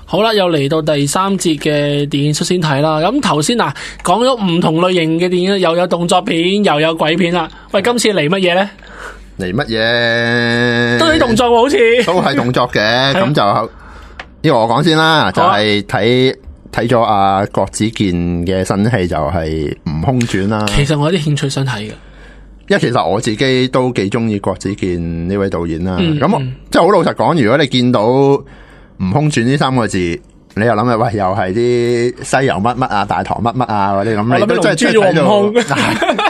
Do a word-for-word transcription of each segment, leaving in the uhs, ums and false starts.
好啦，又嚟到第三節嘅電影率先睇啦。咁頭先嗱講咗唔同類型嘅電影，又有動作片，又有鬼片啦。喂，今次嚟乜嘢咧？ 嚟乜嘢？ 都係動作喎，好似都係動作嘅。咁就呢個我講先啦，就係睇睇咗阿郭子健嘅新戲，就係《悟空傳》啦。 其實我有啲興趣想睇嘅， 因為其實我自己都幾中意郭子健呢位導演啦。咁、嗯、即係好老實講，如果你見到《悟空傳》呢三個字，你又諗下，喂，又係啲西遊乜乜啊、大唐乜乜啊嗰啲咁，你都真係睇到。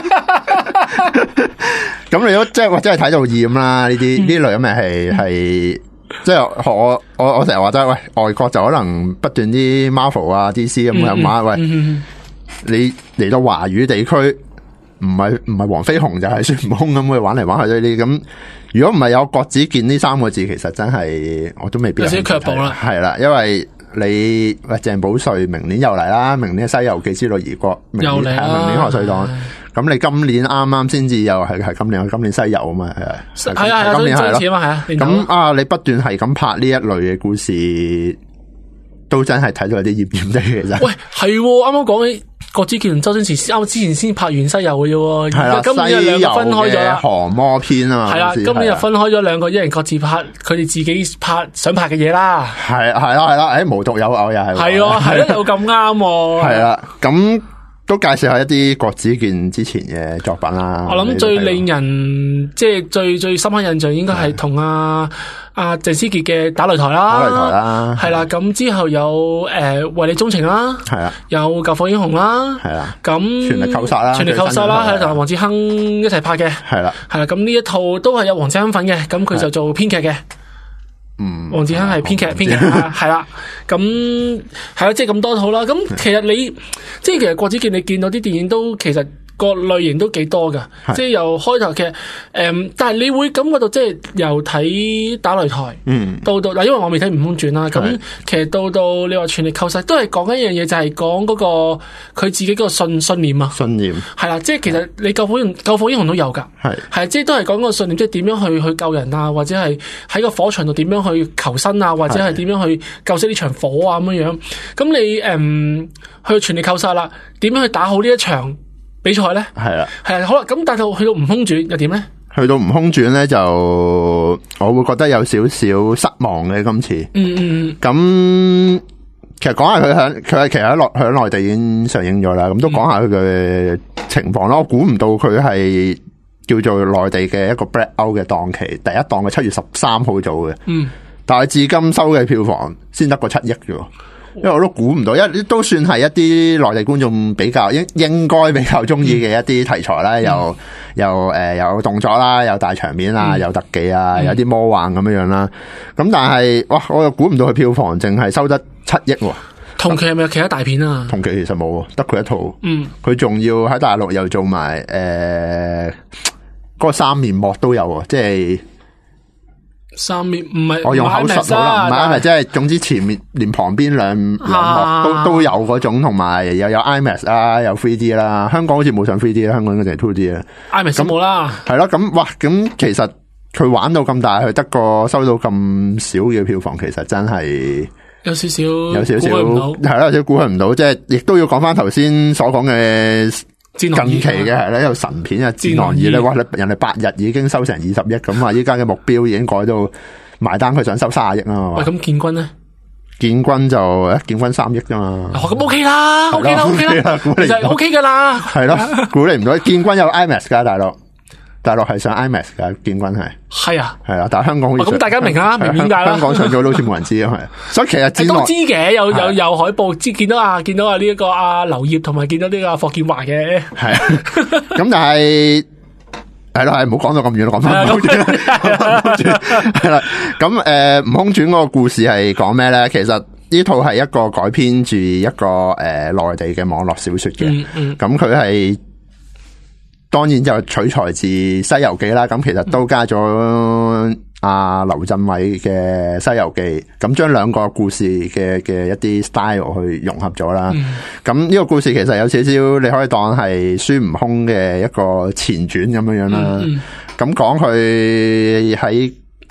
咁你都即係，真係睇到厭啦！呢啲呢類咁嘅戲係，即係我我我成日話齋，喂，外國就可能不斷啲 Marvel 啊、D C 咁樣話，喂，你嚟到華語地區，唔係唔係黃飛鴻就係孫悟空咁去玩嚟玩去呢啲咁。如果唔係有郭子健呢三個字，其實真係我都未必有少卻步啦。係啦，因為你喂鄭保瑞明年又嚟啦，明年《西遊記》之女兒國，明年係明年賀歲檔。咁你今年啱啱先至又係係今年，今年西遊啊嘛，係係啊，今年係咯，係啊。 咁啊，你不斷係咁拍呢一類嘅故事，都真係睇到有啲厭厭地嘅啫。 喂，係啱啱講起郭子健同周星馳，啱之前先拍完西遊嘅啫，而家今年兩個分開咗啦。降魔篇啊嘛，係啦，今年就分開咗兩個，一人各自拍佢哋自己拍想拍嘅嘢啦。係係啦係啦，誒無獨有偶又係。係啊係咯，又咁啱。 係啦，咁。都介紹下一啲郭子健之前嘅作品啦。 我諗最令人即係最最深刻印象應該係同阿阿鄭思傑嘅打擂台啦。打擂台啦，係啦。咁之後有誒、呃、為你鍾情啦，係啊，有救火英雄啦，係啦。咁全力扣殺啦，全力扣殺啦，係同黃志亨一齊拍嘅，係啦，係啦。咁呢一套都係有黃志亨份嘅，咁佢就做編劇嘅。嗯，黃志亨係編劇，編劇係啦，咁係啦，即係咁多套啦。咁其實你即係其實郭子健，你見到啲電影都其實個類型都幾多噶，即係由開頭嘅誒，但係你會感覺到即係由睇打擂台，嗯，到到嗱，因為我未睇《悟空傳》啦，咁其實到到你話全力扣殺，都係講一樣嘢，就係講嗰個佢自己個信信念啊，信念係啦，即係其實你救火救火英雄都有噶，係係即係都係講個信念，即係點樣去去救人啊，或者係喺個火場度點樣去求生啊，或者係點樣去救熄呢場火啊咁樣樣。咁你誒、嗯、去全力扣殺啦，點樣去打好呢一場比賽咧？係啦，係啊，好啦，咁但係去到悟空傳又點咧？去到悟空傳咧，就我會覺得有少少失望嘅今次。嗯嗯咁、嗯、其實講下佢響佢係其實喺內響內地已經上映咗啦。咁都講下佢嘅情況啦。我估唔到佢係叫做內地嘅一個 Black Out 嘅檔期，第一檔嘅七月十三號做嘅。嗯。但係至今收嘅票房先得個七億啫。因為我都估唔到，因為都算係一啲內地觀眾比較應應該比較中意嘅一啲題材啦，又、嗯、又誒、呃、有動作啦，有大場面啊，嗯、有特技啊，嗯、有啲魔幻咁樣樣啦。咁但係哇，我又估唔到佢票房淨係收得七億喎。同期係咪有其他大片啊？同期其實冇，得佢一套。嗯，佢仲要喺大陸又做埋誒嗰個三面幕都有喎，即係。三面唔係我用口述好啦，唔係係即係總之前面連旁邊兩兩幕都都有嗰種，同埋又有 IMAX 啦，有 three D 啦。香港好似冇上 three D 啦，香港應該淨係 two D 啦。IMAX 咁冇啦，係咯。咁哇，咁其實佢玩到咁大，佢得個收到咁少嘅票房，其實真係有少少有少少係啦，有少少估佢唔到。即係亦都要講翻頭先所講嘅。近期嘅係咧，有神片啊，《戰狼二》咧，哇！人哋八日已經收成二十億咁啊！依家嘅目標已經改到埋單，佢想收三十億啊！喂，咁建軍咧？建軍就誒，建軍三億啫嘛。哦，咁 OK 啦 ，OK 啦 ，OK 啦，其實 OK 噶啦。係咯，估你唔到，建軍有 IMAX 噶大陸。大陸係上 IMAX 噶，建軍係係啊，係啊，但係香港好似咁、哦、大家明啦，明點解啦？香港上咗都好似冇人知啊，係，所以其實都知嘅，有有有海報，知見到啊，見到啊呢一個阿劉燁同埋見到呢個霍建華嘅，係咁但係係咯，係唔好講到咁遠咯，講翻悟空傳係啦。咁誒，悟空傳嗰個故事係講咩咧？其實呢套係一個改編住一個誒內、呃、地嘅網絡小說嘅，咁佢係。當然就取材自《西遊記》啦，咁其實都加咗阿劉鎮偉嘅《西遊記》，咁將兩個故事嘅嘅一啲 style 去融合咗啦。咁呢、嗯、個故事其實有少少你可以當係孫悟空嘅一個前傳咁樣樣啦。咁講佢喺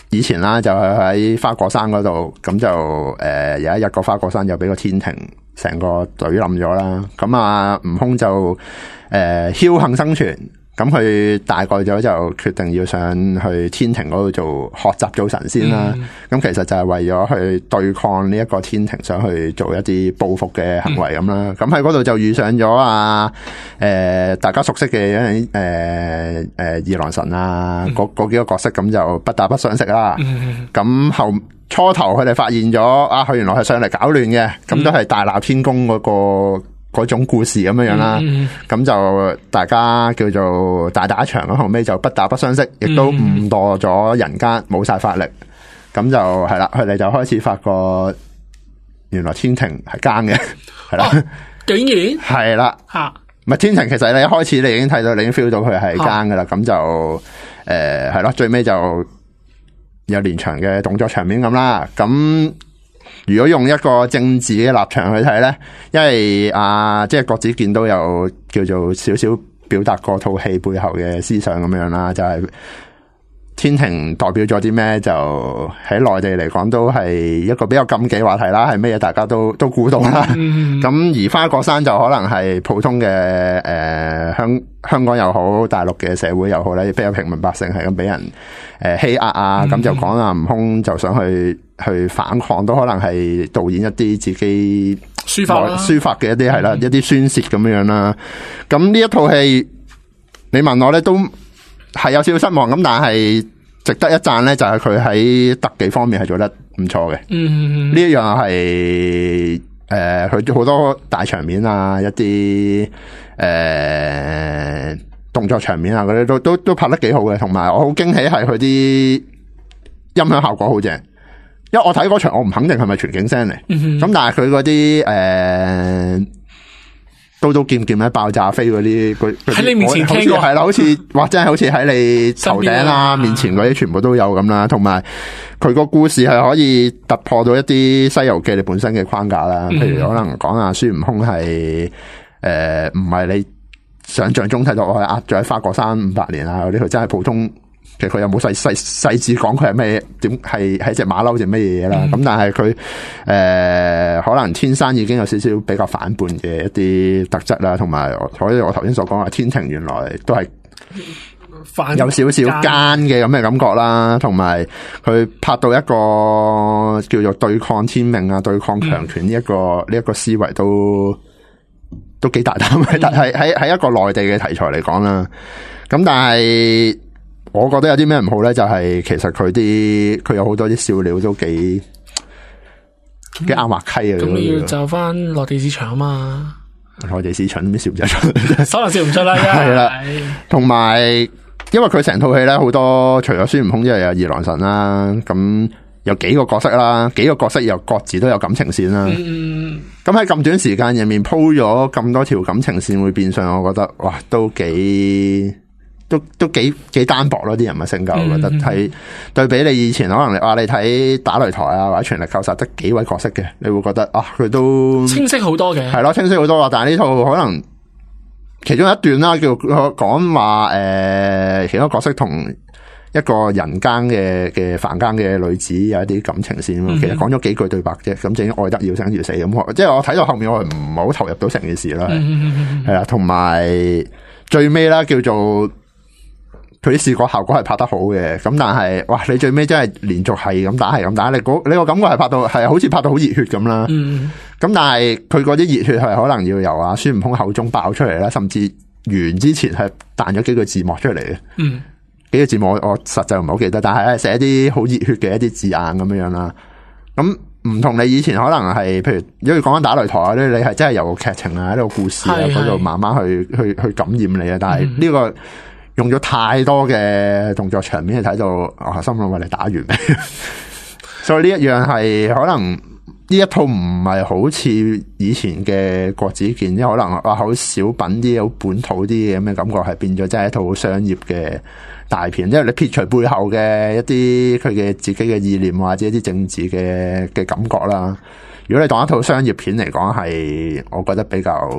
以前啦，就係喺花果山嗰度，咁就誒、呃、有一日個花果山就俾個天庭成個隊冧咗啦。咁啊，悟空就誒、呃、僥倖生存。咁佢大個咗就決定要上去天庭嗰度做學習做神仙啦。咁、嗯、其實就係為咗去對抗呢一個天庭，想去做一啲報復嘅行為咁啦。咁喺嗰度就遇上咗啊，誒、呃、大家熟悉嘅誒誒誒二郎神啊，嗰嗰、嗯、幾個角色，咁就不打不相識啦。咁、嗯、後初頭佢哋發現咗啊，佢原來係上嚟搞亂嘅，咁都係大鬧天宮嗰、嗰個。嗰種故事咁樣樣啦，咁、嗯、就大家叫做大打一場，後尾就不打不相識，亦都誤墮咗人間，冇晒法力，咁就係啦，佢哋就開始發覺原來天庭係奸嘅，係啦、哦，竟然係啦，吓，唔係天庭，其實你一開始你已經睇到，你已經 feel 到佢係奸噶啦，咁、啊、就誒係咯，最尾就有連場嘅動作場面咁啦，咁。如果用一個政治嘅立場去睇咧，因為啊，即係郭子健都有叫做少少表達過套戲背後嘅思想咁樣啦，就係、是、天庭代表咗啲咩？就喺內地嚟講都係一個比較禁忌話題啦，係咩嘢大家都都估到啦。咁、嗯、而花果山就可能係普通嘅誒香香港又好，大陸嘅社會又好咧，比較平民百姓係咁俾人誒欺壓啊，咁、嗯、就講啊，悟空就想去。去反抗都可能係導演一啲自己書法書法嘅一啲係啦，一啲宣泄咁樣樣啦。咁呢一套戲，你問我咧都係有少少失望咁，但係值得一讚咧，就係佢喺特技方面係做得唔錯嘅。嗯，呢一樣係誒，佢好多大場面啊，一啲誒、呃、動作場面啊，嗰啲都都都拍得幾好嘅。同埋我好驚喜係佢啲音響效果好正。因為我睇嗰場，我唔肯定係咪全景聲嚟，咁、嗯、但係佢嗰啲誒刀刀劍劍咧爆炸飛嗰啲，佢喺你面前聽過係啦，好似哇真係好似喺你頭頂啦、面前嗰啲全部都有咁啦，同埋佢個故事係可以突破到一啲《西遊記》你本身嘅框架啦，譬如可能講下孫悟空係誒唔係你想象中睇到我係壓咗喺花果山五百年啊嗰啲，佢真係普通。其實佢有冇細細細緻講佢係咩？點係係隻馬騮定咩嘢啦？咁、嗯、但係佢誒可能天生已經有少少比較反叛嘅一啲特質啦，同埋所以我頭先所講嘅天庭原來都係有少少奸嘅咁嘅感覺啦，同埋佢拍到一個叫做對抗天命啊、對抗強權呢一個呢一、嗯、個思維都都幾大膽嘅，但係喺喺一個內地嘅題材嚟講啦，咁但係。我覺得有啲咩唔好咧，就係、是、其實佢啲佢有好多啲笑料都幾幾啱滑稽啊！咁、嗯、你要就翻內地市場啊嘛，內地市場啲笑唔出，可能笑唔出啦。係啦，同埋因為佢成套戲咧，好多除咗孫悟空之外，有二郎神啦，咁有幾個角色啦，幾個角色又各自都有感情線啦。咁喺咁短時間入面鋪咗咁多條感情線，會變相我覺得哇，都幾。都都幾幾單薄咯，啲人物性格，我覺得係、嗯、對比你以前可能你話你睇打擂台啊或者全力扣殺得幾位角色嘅，你會覺得啊佢都清晰好多嘅，係咯清晰好多啊！但係呢套可能其中一段啦，叫講話誒，其中角色同一個人間嘅嘅凡間嘅女子有一啲感情線，嗯、其實講咗幾句對白啫，咁正愛得要生要死咁，即係我睇到後面我係唔係好投入到成件事啦，係啦，同埋最尾啦叫做。佢啲視覺效果係拍得好嘅，咁但係，哇！你最尾真係連續係咁打，係咁打，你嗰你個感覺係拍到係好似拍到好熱血咁啦。咁、嗯、但係佢嗰啲熱血係可能要由阿孫悟空口中爆出嚟啦，甚至完之前係彈咗幾句字幕出嚟嘅。嗯，幾個字幕我，我實在唔係好記得，但係係寫一啲好熱血嘅一啲字眼咁樣樣啦。咁唔同你以前可能係，譬如如果講緊打擂台咧，你係真係由個劇情啊，呢個故事啊嗰度慢慢去去去感染你啊。但係呢、這個。嗯用咗太多嘅動作場面，你睇到我心諗話你打完未？所以呢一樣係可能呢一套唔係好似以前嘅郭子健，因為可能話好小品啲、好本土啲嘅咁嘅感覺，係變咗真係一套好商業嘅大片。因為你撇除背後嘅一啲佢嘅自己嘅意念或者一啲政治嘅嘅感覺啦，如果你當一套商業片嚟講，係我覺得比較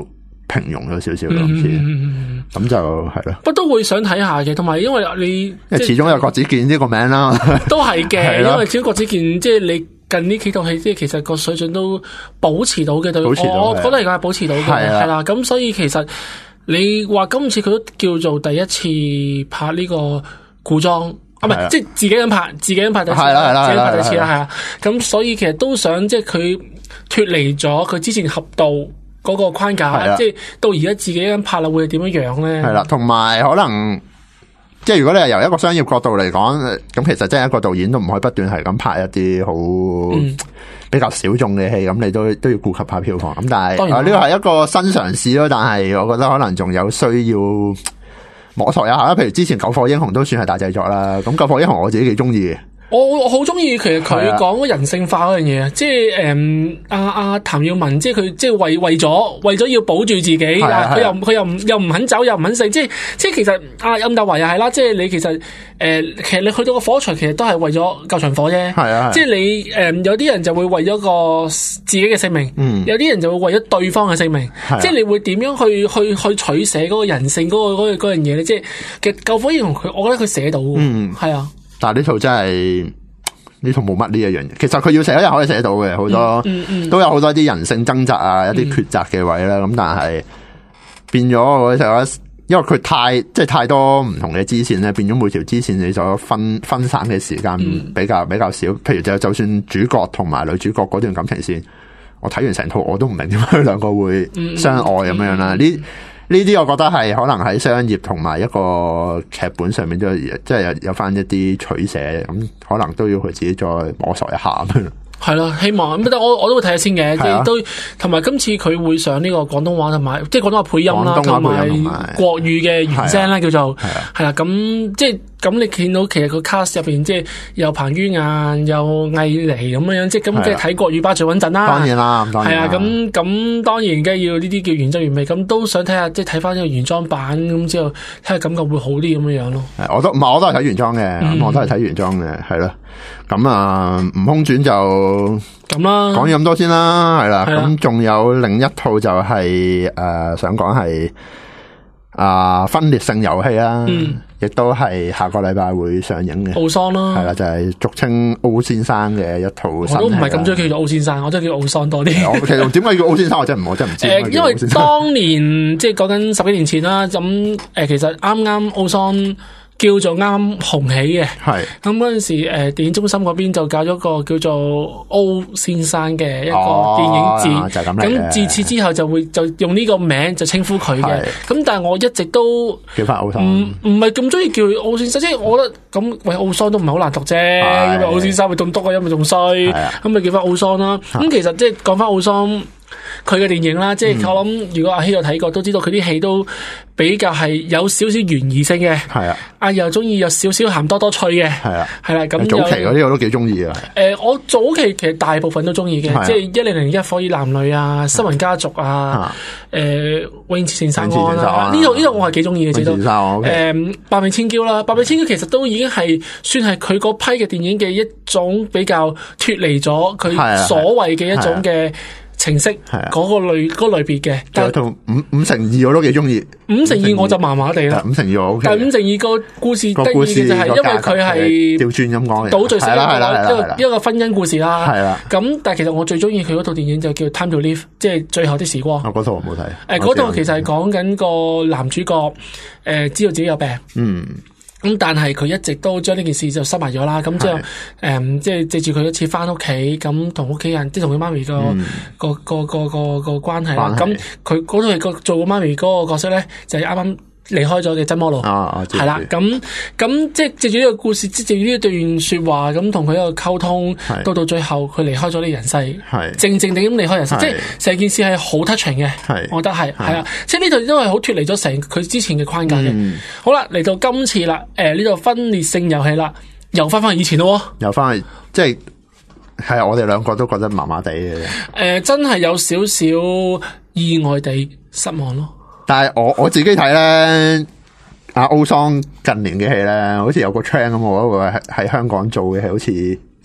平庸咗少少咯，唔知咁就係咯。 不過都會想睇下嘅，同埋因為你因為始終有郭子健呢個名啦， 都係嘅，因為始終郭子健即係你近呢幾套戲，即係其實個水準都保持到嘅，對我我覺得而家係保持到嘅，係啦。咁所以其實你話今次佢都叫做第一次拍呢個古裝。啊，唔係，即係自己咁拍，自己咁拍第一次，係啦係啦，自己拍第一次啦，係啊。咁所以其實都想即係佢脫離咗佢之前俠盜嗰個框架，即係到而家自己咁拍啦，會係點樣樣咧？係啦，同埋可能即係如果你係由一個商業角度嚟講，咁其實即係一個導演都唔可以不斷係咁拍一啲好比較小眾嘅戲，咁你都都要顧及下票房。咁但係呢個係一個新嘗試咯，但係我覺得可能仲有需要摸索一下啦，譬如之前《救火英雄》都算係大製作啦，咁《救火英雄》我自己幾中意嘅。 我我好中意，其實佢講人性化嗰樣嘢啊，即係誒阿阿譚耀文，即係佢即係為為咗為咗要保住自己，佢又佢又唔又唔肯走又唔肯死，即係即係其實阿任達華又係啦，即係你其實誒、呃、其實你去到個火場，其實都係為咗救場火啫，係啊，即係你誒、呃、有啲人就會為咗個自己嘅性命，嗯，有啲人就會為咗對方嘅性命，即係你會點樣去去去取捨嗰個人性嗰、嗰個嗰、嗰個、樣嘢咧？即係其實救火英雄佢，我覺得佢寫到，嗯，係啊。 但係呢套真係呢套冇乜呢一樣嘢，其實佢要寫一日可以寫到嘅，好多、嗯嗯嗯、都有好多啲人性掙扎啊，一啲抉擇嘅位啦。咁、嗯、但係變咗我就覺得，因為佢太即係太多唔同嘅支線咧，變咗每條支線你所分分散嘅時間比較、嗯、比較少。譬如就就算主角同埋女主角嗰段感情線，我睇完成套我都唔明點解佢兩個會相愛咁樣啦。呢、嗯。呢啲我覺得係可能喺商業同埋一個劇本上面都即係有有翻一啲取捨，咁可能都要佢自己再摸索一下咁樣。係咯，希望咁，我我都會睇下先嘅，即係都同埋今次佢會上呢個廣東話同埋即係廣東話配音啦，同埋國語嘅原聲啦，叫做係啦。咁即係咁，你見到其實個 cast 入邊即係有彭于晏、有魏妮咁樣樣，即係咁即係睇國語版最穩陣啦。 當然啦，當然係啊。咁咁當然梗係要呢啲叫原汁原味。咁都想睇下，即係睇翻呢個原裝版咁之後，睇下感覺會好啲咁樣樣咯。 我都唔係，我都係睇原裝嘅，嗯、我都係睇原裝嘅，係咯。咁啊，悟空傳就咁啦， 講咗咁多先啦，係啦。咁仲有另一套就係、是、誒、呃，想講係啊分裂性遊戲啦，亦、嗯、都係下個禮拜會上映嘅。奧桑啦， 係啦，就係、是、俗稱奧先生嘅一套新戲。 我都唔係咁中意叫做奧先生，我真係叫奧桑多啲。 我其實點解叫奧先生，我真係唔，我真係唔知。誒、呃， 因為當年即係講緊十幾年前啦，咁誒、呃，其實啱啱奧桑叫做啱紅起嘅，係咁嗰陣時，誒、呃、電影中心嗰邊就搞咗個叫做歐先生嘅一個電影節， 哦、就咁嚟嘅。 咁自此之後就會就用呢個名就稱呼佢嘅。咁但係我一直都叫翻奧桑， 唔唔係咁中意叫奧先生，即係我覺得咁喂奧桑都唔係好難讀啫，因為奧先生會仲篤個音咪仲衰，咁咪叫翻奧桑啦。咁其實即係講翻奧桑。佢嘅電影啦，即係我諗，如果阿希有睇過，都知道佢啲戲都比較係有少少懸疑性嘅。係啊，啊又中意有少少鹹多多趣嘅。係啊，係啦。咁早期嗰啲我都幾中意啊。 誒，我早期其實大部分都中意嘅，即係一零零一火熱男女啊，新聞家族啊，誒，永慈善殺案啦，呢度呢度我係幾中意嘅，至都。誒，百味千嬌啦，百味千嬌其實都已經係算係佢嗰批嘅電影嘅一種比較脫離咗佢所謂嘅一種嘅情色嗰個類嗰類別嘅， 但係五五成二我都幾中意， 五成二我就麻麻地啦。 五成二我 OK， 但係五成二個故事得意嘅就係因為佢係調轉咁講嘅， 倒敘式一個一個婚姻故事啦。係啦，咁但係其實我最中意佢嗰套電影就叫《Time to Live》，即係最後的時光。 我嗰套我冇睇。 誒，嗰套其實係講緊個男主角誒，知道自己有病。嗯。咁但係佢一直都將呢件事就收埋咗啦，咁之後誒，即係借住佢一次翻屋企，咁同屋企人，即係同佢媽咪個個個個個個關係啦。咁佢嗰套係個做媽咪嗰個角色咧，就係啱啱離開咗嘅真摩路，係啦，咁咁即係借住呢個故事，即係借住呢段說話，咁同佢一個溝通，到到最後佢離開咗呢人世，係靜靜地咁離開人世，即係成件事係好 touching 嘅，我覺得係係啊，即係呢度都係好脫離咗成佢之前嘅框架嘅。嗯、好啦，嚟到今次啦，誒呢度分裂性遊戲啦，又翻翻去以前咯， 又翻去即係係我哋兩個都覺得麻麻地嘅，誒、 呃、真係有少少意外地失望咯。 但係我我自己睇咧，阿奧桑近年嘅戲咧，好似有個 trend 咁，我覺得喺喺香港做嘅係好似一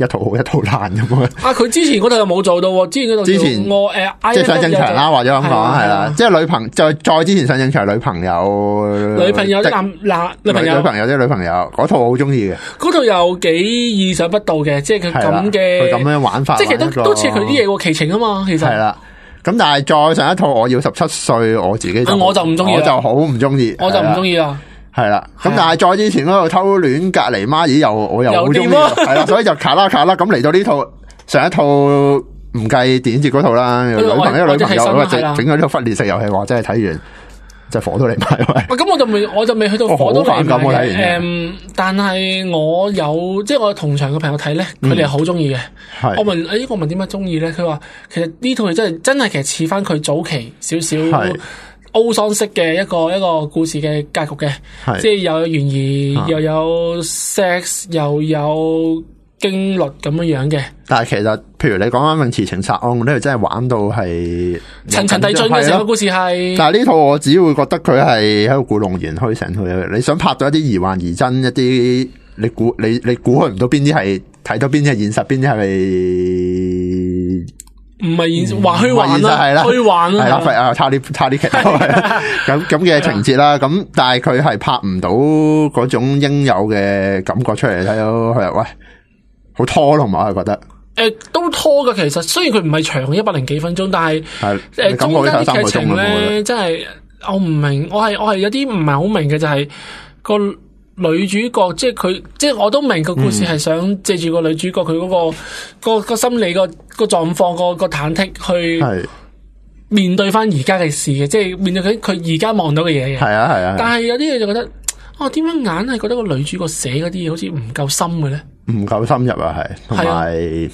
一套好一套爛咁樣。 啊，佢之前嗰度又冇做到喎，之前嗰度之前我誒， 即係上正場啦，或者咁講係啦，即係女朋就再之前上正場女朋友， 女朋友啲男男女朋友， 女朋友啲女朋友嗰套我好中意嘅， 嗰套又幾意想不到嘅，即係佢咁嘅， 佢咁樣玩法， 即係其實都都似佢啲嘢喎，奇情啊嘛，其實係啦。咁但係再上一套我要十七歲，我自己就我就唔中意， 我就好唔中意， 我就唔中意啦。 係啦，咁但係再之前嗰度偷戀隔籬媽咦又我又好中意，係啦，所以就卡啦卡啦咁嚟到呢套上一套唔計電影節嗰套啦，女朋友女朋友整整咗呢個忽烈式遊戲，話真係睇完就火都嚟埋喂。 咁我就未我就未去到火都嚟埋嘅，誒，但係我有即係我同場嘅朋友睇咧，佢哋係好中意嘅。我問誒，我問點解中意咧？佢話其實呢套嘢真係真係其實似翻佢早期少少。歐桑式嘅一個一個故事嘅格局嘅，即係又有懸疑，啊、又有 sex， 又有驚慄咁樣樣嘅。但係其實，譬如你講緊《泳池情殺案》，呢度真係玩到係層層遞進嘅成個故事係。 但係呢套我只會覺得佢係喺度故弄玄虛成套嘢。你想拍到一啲疑幻疑真，一啲你估你你估佢唔到邊啲係睇到邊啲係現實，邊啲係咪？ 唔係現實，話虛幻啦，虛幻啦， 係啦，啊，差啲差啲劇咁咁嘅情節啦，咁但係佢係拍唔到嗰種應有嘅感覺出嚟，睇到佢喂好拖同埋我係覺得， 誒都拖噶，其實雖然佢唔係長一百零幾分鐘，但係誒中間啲劇情咧，真係我唔明，我係我係有啲唔係好明嘅，就係個。女主角即係佢，即係我都明個故事係想借住個女主角佢嗰、嗰個、嗯、個個心理個個狀況個個忐忑去面對翻而家嘅事嘅，即係面對佢佢而家望到嘅嘢嘅。係啊係啊。但係有啲嘢就覺得，哦點樣硬係覺得個女主角寫嗰啲嘢好似唔夠深嘅咧？唔夠深入啊，係同埋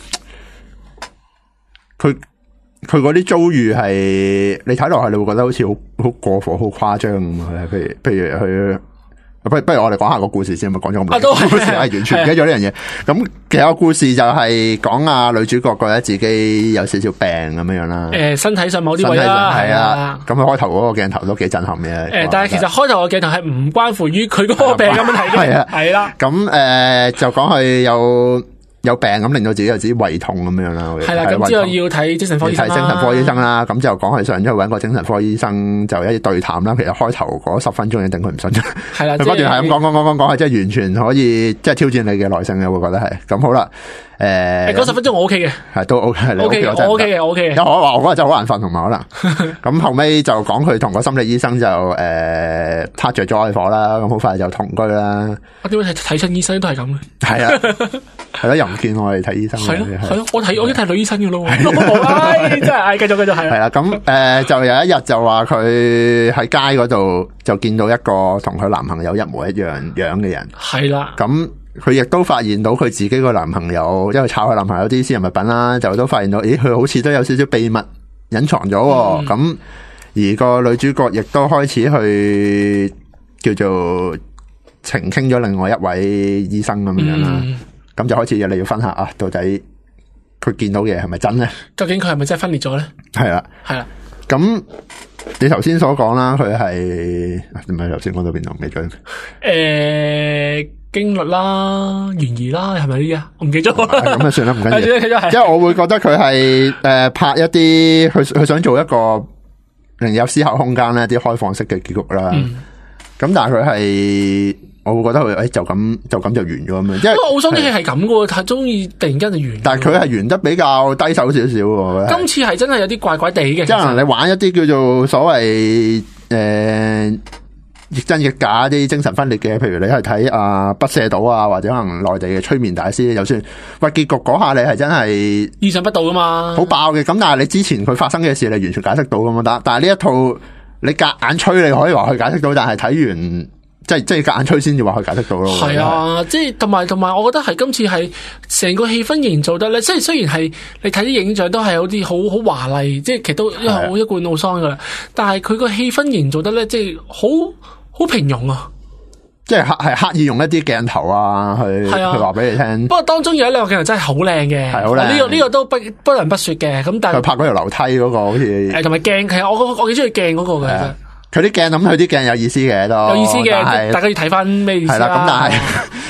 佢佢嗰啲遭遇係你睇落去，你會覺得好似好好過火、好誇張咁啊！譬如譬如佢。不如不如我哋講下個故事先，咪講咗咁多故事係完全唔記得咗呢樣嘢。咁其實個故事就係講啊女主角覺得自己有少少病咁樣樣啦。誒，身體上某啲位啦，係啊。咁佢開頭嗰個鏡頭都幾震撼嘅。誒，但係其實開頭個鏡頭係唔關乎於佢嗰個病嘅問題嘅。係啊，係啦。咁誒就講佢有。有病咁令到自己有自己胃痛咁樣啦，係啦，咁之後要睇精神科醫生啦，睇精神科醫生啦，咁就講佢上咗去搵個精神科醫生就一啲對談啦。其實開頭嗰十分鐘已經頂佢唔順，係啦，佢不斷係咁講講講講講，係即係完全可以即係挑戰你嘅耐性嘅，我會覺得係。咁好啦，誒，嗰十分鐘我 OK 嘅，係都 OK，係 OK 嘅，我 OK 嘅，我 OK 嘅。有我話我嗰日真係好難瞓，同埋可能咁後尾就講佢同個心理醫生就誒撻着咗愛火啦，咁好快就同居啦。我點解睇睇親醫生都係咁嘅？係啊，係咯，又唔見我哋睇醫生。係咯，係咯，我睇我已經睇女醫生嘅咯。唉，真係，唉，繼續繼續係。係啦，咁誒，就有一日就話佢喺街嗰度就見到一個同佢男朋友一模一樣樣嘅人。係啦，咁佢亦都發現到佢自己個男朋友，因為抄佢男朋友啲私人物品啦，就都發現到，咦，佢好似都有少少秘密隱藏咗。咁、嗯、而個女主角亦都開始去叫做澄清咗另外一位醫生咁樣啦。咁、嗯、就開始你要分下啊，到底佢見到嘅嘢係咪真咧？究竟佢係咪真係分裂咗咧？係啦，係啦。咁你頭先所講啦，佢係唔係頭先講到邊度？唔記得咗。誒、欸，驚慄啦，懸疑啦，係咪呢啲啊？我唔記得咗。咁啊，算啦，唔緊要。因為我會覺得佢係誒拍一啲，佢佢想做一個令有思考空間咧，啲開放式嘅結局啦。咁、嗯、但係佢係。我會覺得佢誒就咁就咁就完咗咁樣，因為我中意係咁嘅，太中意突然間就完。但係佢係完得比較低手少少喎。今次係真係有啲怪怪地嘅。即係你玩一啲叫做所謂誒、呃、亦真亦假啲精神分裂嘅，譬如你係睇啊不赦島啊，或者可能內地嘅催眠大師，就算喂結局嗰下你係真係意想不到噶嘛，好爆嘅。咁但係你之前佢發生嘅事，你完全解釋到噶嘛？但但係呢一套你夾硬吹，你可以話佢解釋到，但係睇完。即係即係夾硬吹先至話佢解釋到咯。係啊，即係同埋同埋，我覺得係今次係成個氣氛營造得咧。即係雖然係你睇啲影像都係有啲好好華麗，即係其實都因為好一貫奧桑噶啦。但係佢個氣氛營造得咧，即係好好平庸啊。即係刻係刻意用一啲鏡頭啊，去去話俾你聽。不過當中有一兩個鏡頭真係好靚嘅，係好靚。呢個呢個都不不能不說嘅。咁但係佢拍嗰條樓梯嗰個好似誒，同埋鏡，其實我我幾中意鏡嗰個嘅。佢啲鏡，咁佢啲鏡有意思嘅都有意思嘅，大家要睇翻咩意思啦。係啦，咁但係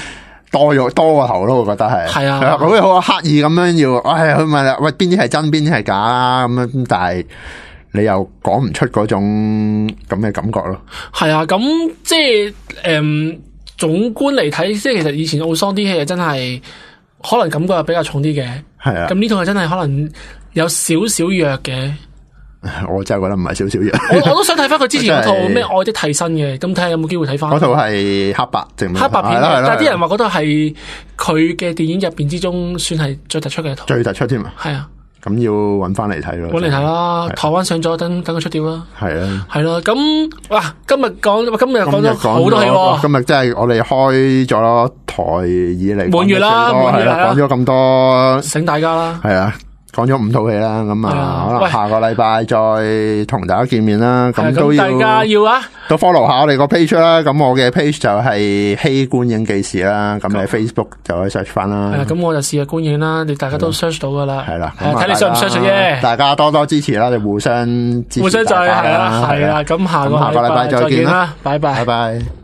多咗多個頭咯，我覺得係。 係啊， 好似好刻意咁樣要，唉，佢問啦，喂，邊啲係真，邊啲係假啦，咁樣，但係你又講唔出嗰種咁嘅感覺咯。 係啊，咁即係誒、嗯，總觀嚟睇，即係其實以前奧桑啲戲真係可能感覺係比較重啲嘅。係啊，咁呢套係真係可能有少少弱嘅。 我真係覺得唔係少少弱。 我我都想睇翻佢之前嗰套咩愛的替身嘅，咁睇下有冇機會睇翻。 嗰套係黑白正黑白片，但係啲人話嗰套係佢嘅電影入邊之中算係最突出嘅一套。最突出添啊！係啊。咁要揾翻嚟睇咯，揾嚟睇啦！台灣上咗，等等佢出碟啦。係啊，係咯。咁哇，今日講，今日講咗好多戲喎。今日真係我哋開咗台以嚟滿月啦，滿月啦，講咗咁多，醒大家啦。係啊。講咗五套戲啦，咁啊，可能下個禮拜再同大家見面啦。咁都要大家要啊，都 follow 下我哋個 page 啦。咁我嘅 page 就係希觀影記事啦。咁你 Facebook 就可以 search 翻啦。係啊，咁我就試下觀影啦。你大家都 search 到噶啦。係啦，睇你 search 唔 search 啫。大家多多支持啦，你互相支持，互相就係係啦，係啊。咁下個下個禮拜再見啦，拜拜，拜拜。